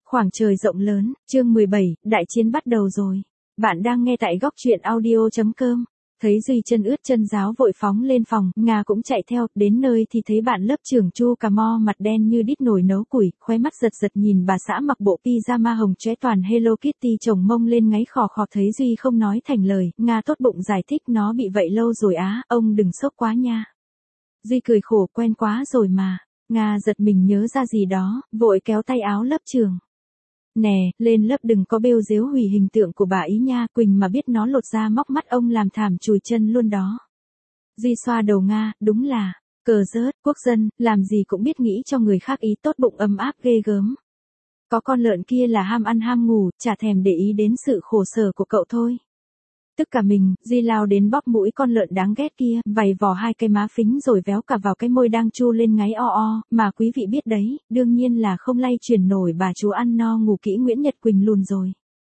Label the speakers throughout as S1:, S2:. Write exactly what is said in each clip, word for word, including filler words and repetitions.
S1: Khoảng trời rộng lớn, chương mười bảy, đại chiến bắt đầu rồi. Bạn đang nghe tại góc truyện audio chấm com. Thấy Duy chân ướt chân ráo vội phóng lên phòng, Nga cũng chạy theo, đến nơi thì thấy bạn lớp trưởng Chu Cà Mo mặt đen như đít nồi nấu củi, khóe mắt giật giật nhìn bà xã mặc bộ pyjama hồng chóe toàn Hello Kitty chồng mông lên ngáy khò khò. Thấy Duy không nói thành lời, Nga tốt bụng giải thích nó bị vậy lâu rồi á, ông đừng sốc quá nha. Duy cười khổ, quen quá rồi mà. Nga giật mình nhớ ra gì đó, vội kéo tay áo lớp trưởng. Nè, lên lớp đừng có bêu dếu hủy hình tượng của bà ý nha, Quỳnh mà biết nó lột ra móc mắt ông làm thảm chùi chân luôn đó. Duy xoa đầu Nga, đúng là, cờ rớt, quốc dân, làm gì cũng biết nghĩ cho người khác ý tốt bụng ấm áp ghê gớm. Có con lợn kia là ham ăn ham ngủ, chả thèm để ý đến sự khổ sở của cậu thôi. Tức cả mình, Duy lao đến bóp mũi con lợn đáng ghét kia, vầy vò hai cái má phính rồi véo cả vào cái môi đang chu lên ngáy o o, mà quý vị biết đấy, đương nhiên là không lay chuyển nổi bà chú ăn no ngủ kỹ Nguyễn Nhật Quỳnh lùn rồi.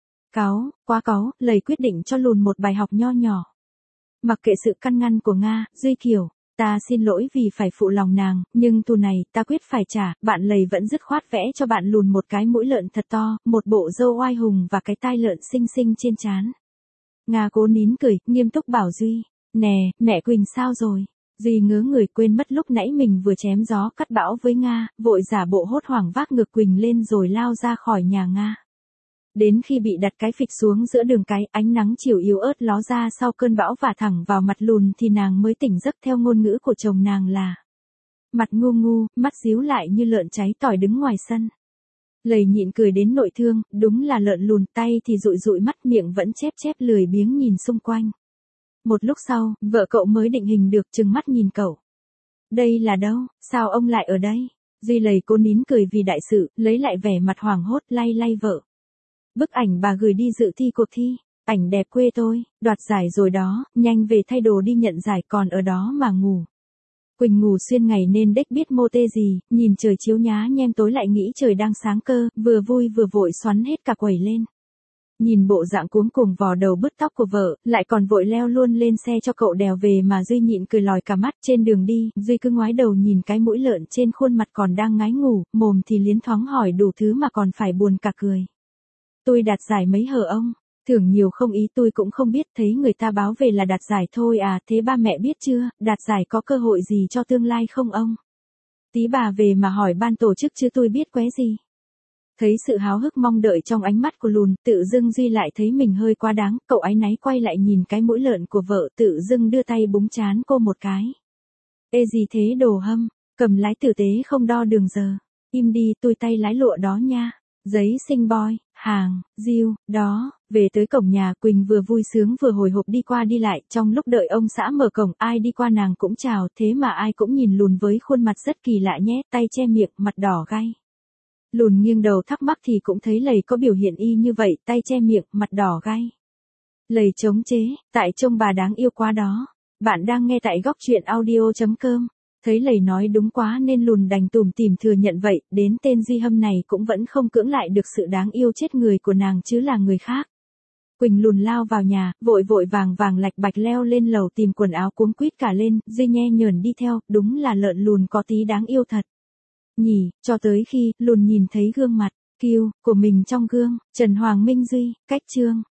S1: Cáu, quá cáu, lầy quyết định cho lùn một bài học nho nhỏ. Mặc kệ sự căn ngăn của Nga, Duy kiểu, ta xin lỗi vì phải phụ lòng nàng, nhưng thù này ta quyết phải trả. Bạn lầy vẫn dứt khoát vẽ cho bạn lùn một cái mũi lợn thật to, một bộ râu oai hùng và cái tai lợn xinh xinh trên trán. Nga cố nín cười, nghiêm túc bảo Duy, nè, mẹ Quỳnh sao rồi? Duy ngớ người quên mất lúc nãy mình vừa chém gió cắt bão với Nga, vội giả bộ hốt hoảng vác ngực Quỳnh lên rồi lao ra khỏi nhà Nga. Đến khi bị đặt cái phịch xuống giữa đường cái, ánh nắng chiều yếu ớt ló ra sau cơn bão vả thẳng vào mặt lùn thì nàng mới tỉnh giấc. Theo ngôn ngữ của chồng nàng là mặt ngu ngu, mắt díu lại như lợn cháy tỏi đứng ngoài sân. Lầy nhịn cười đến nội thương, đúng là lợn lùn, tay thì dụi dụi mắt, miệng vẫn chép chép lười biếng nhìn xung quanh. Một lúc sau, vợ cậu mới định hình được, trừng mắt nhìn cậu. Đây là đâu, sao ông lại ở đây? Duy lầy cố nín cười vì đại sự, lấy lại vẻ mặt hoảng hốt, lay lay vợ. Bức ảnh bà gửi đi dự thi cuộc thi, ảnh đẹp quê tôi, đoạt giải rồi đó, nhanh về thay đồ đi nhận giải, còn ở đó mà ngủ. Quỳnh ngủ xuyên ngày nên đếch biết mô tê gì, nhìn trời chiếu nhá nhem tối lại nghĩ trời đang sáng cơ, vừa vui vừa vội xoắn hết cả quẩy lên. Nhìn bộ dạng cuống cuồng vò đầu bứt tóc của vợ, lại còn vội leo luôn lên xe cho cậu đèo về mà Duy nhịn cười lòi cả mắt. Trên đường đi, Duy cứ ngoái đầu nhìn cái mũi lợn trên khuôn mặt còn đang ngái ngủ, mồm thì liến thoáng hỏi đủ thứ mà còn phải buồn cả cười. Tôi đạt giải mấy hờ ông? Thưởng nhiều không ý tôi cũng không biết, thấy người ta báo về là đạt giải thôi à, thế ba mẹ biết chưa, đạt giải có cơ hội gì cho tương lai không ông? Tí bà về mà hỏi ban tổ chức chứ tôi biết qué gì. Thấy sự háo hức mong đợi trong ánh mắt của lùn, tự dưng Duy lại thấy mình hơi quá đáng, cậu áy náy quay lại nhìn cái mũi lợn của vợ, tự dưng đưa tay búng trán cô một cái. Ê gì thế đồ hâm, cầm lái tử tế không đo đường giờ, im đi tôi tay lái lụa đó nha, giấy sinh boy. Hàng, diêu, đó, về tới cổng nhà, Quỳnh vừa vui sướng vừa hồi hộp đi qua đi lại, trong lúc đợi ông xã mở cổng, ai đi qua nàng cũng chào, thế mà ai cũng nhìn lùn với khuôn mặt rất kỳ lạ nhé, tay che miệng, mặt đỏ gay. Lùn nghiêng đầu thắc mắc thì cũng thấy lầy có biểu hiện y như vậy, tay che miệng, mặt đỏ gay. Lầy chống chế, tại trông bà đáng yêu quá đó. Bạn đang nghe tại góc truyện audio chấm com. Thấy lầy nói đúng quá nên lùn đành tủm tỉm thừa nhận vậy, đến tên Duy Hâm này cũng vẫn không cưỡng lại được sự đáng yêu chết người của nàng chứ là người khác. Quỳnh lùn lao vào nhà, vội vội vàng vàng lạch bạch leo lên lầu tìm quần áo cuống quýt cả lên, Duy nhe nhởn đi theo, đúng là lợn lùn có tí đáng yêu thật. Nhỉ, cho tới khi, lùn nhìn thấy gương mặt, kiêu, của mình trong gương, Trần Hoàng Minh Duy, cách chương.